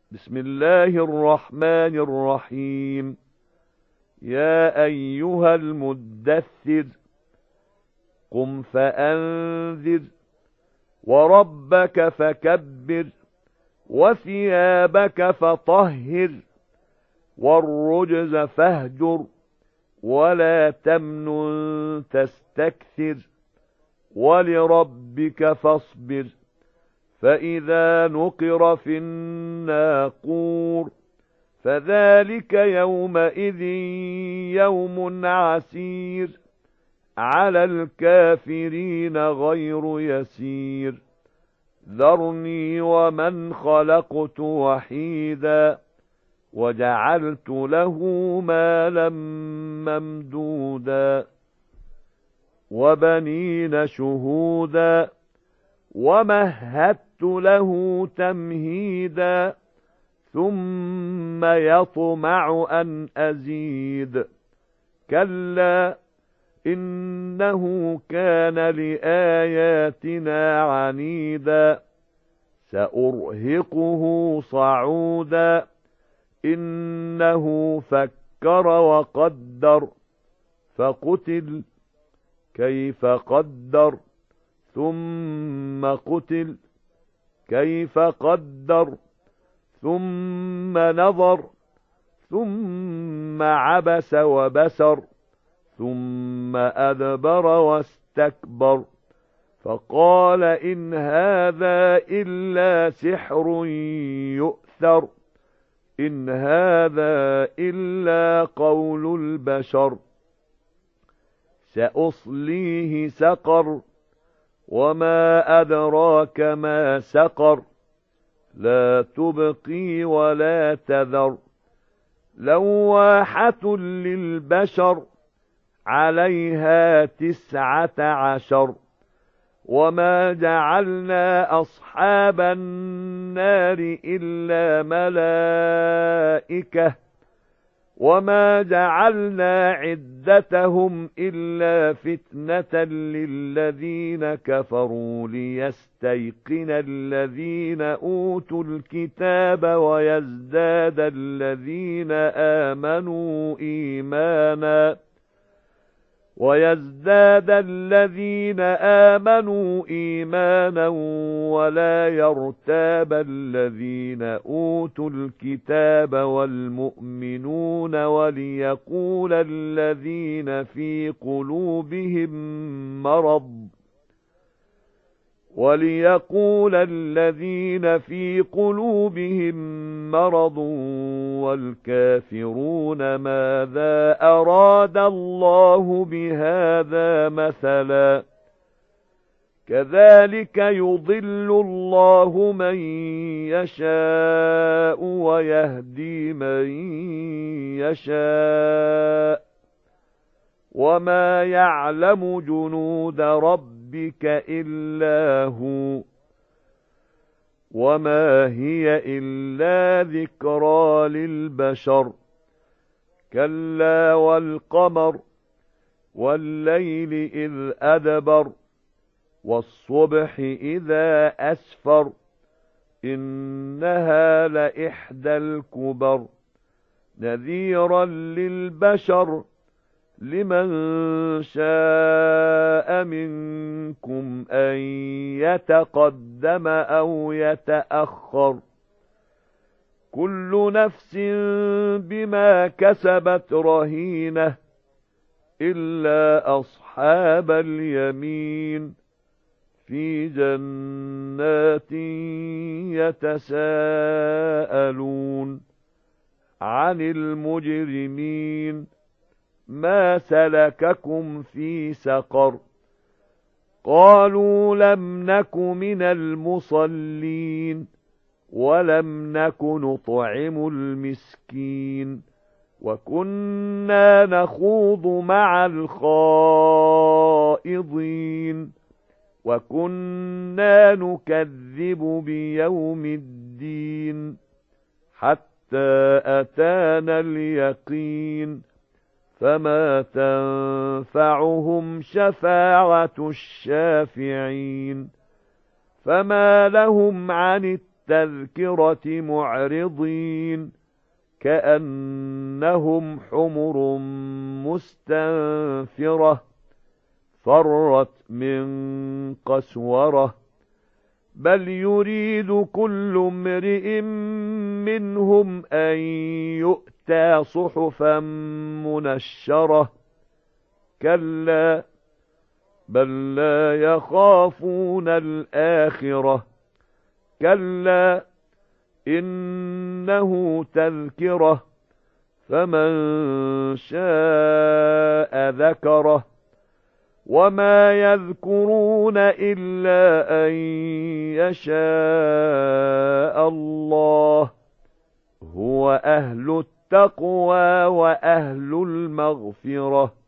بسم الله الرحمن الرحيم. يا أيها المدثر قم فأنذر وربك فكبر وثيابك فطهر والرجز فاهجر ولا تمنن تستكثر ولربك فاصبر فإذا نقر في الناقور فذلك يومئذ يوم عسير على الكافرين غير يسير ذرني ومن خلقت وحيدا وجعلت له مالا ممدودا وبنين شهودا ومهدت له تمهيدا ثم يطمع أن أزيد كلا إنه كان لآياتنا عنيدا سأرهقه صعودا إنه فكر وقدر فقتل كيف قدر ثم قتل كيف قدر ثم نظر ثم عبس وبسر ثم أدبر واستكبر فقال إن هذا إلا سحر يؤثر إن هذا إلا قول البشر سأصليه سقر وما أدراك ما سقر لا تبقي ولا تذر لواحة للبشر عليها 19 وما جعلنا أصحاب النار إلا ملائكة وما جعلنا عدتهم إلا فتنة للذين كفروا ليستيقن الذين أوتوا الكتاب ويزداد الذين آمنوا إيمانا ولا يرتاب الذين أوتوا الكتاب والمؤمنون وليقول الذين في قلوبهم مرض والكافرون ماذا أراد الله بهذا مثلا كذلك يضل الله من يشاء ويهدي من يشاء وما يعلم جنود ربك إلا هو وما هي إلا ذكرى للبشر كلا والقمر والليل إذ أدبر والصبح إذا أسفر إنها لإحدى الكبر نذيرا للبشر لمن شاء منكم أن يتقدم أو يتأخر كل نفس بما كسبت رهينة إلا أصحاب اليمين في جنات يتساءلون عن المجرمين ما سلككم في سقر قالوا لم نك من المصلين ولم نك نطعم المسكين وكنا نخوض مع الخائضين وكنا نكذب بيوم الدين حتى أتانا اليقين فما تنفعهم شفاعة الشافعين فما لهم عن التذكرة معرضين كأنهم حمر مستنفرة فرت من قسورة بل يريد كل امرئ منهم أن يؤتى صحفا منشرة كلا بل لا يخافون الآخرة كلا إنه تذكرة فمن شاء ذكره وما يذكرون إلا أن يشاء الله هو أهل التقوى وأهل المغفرة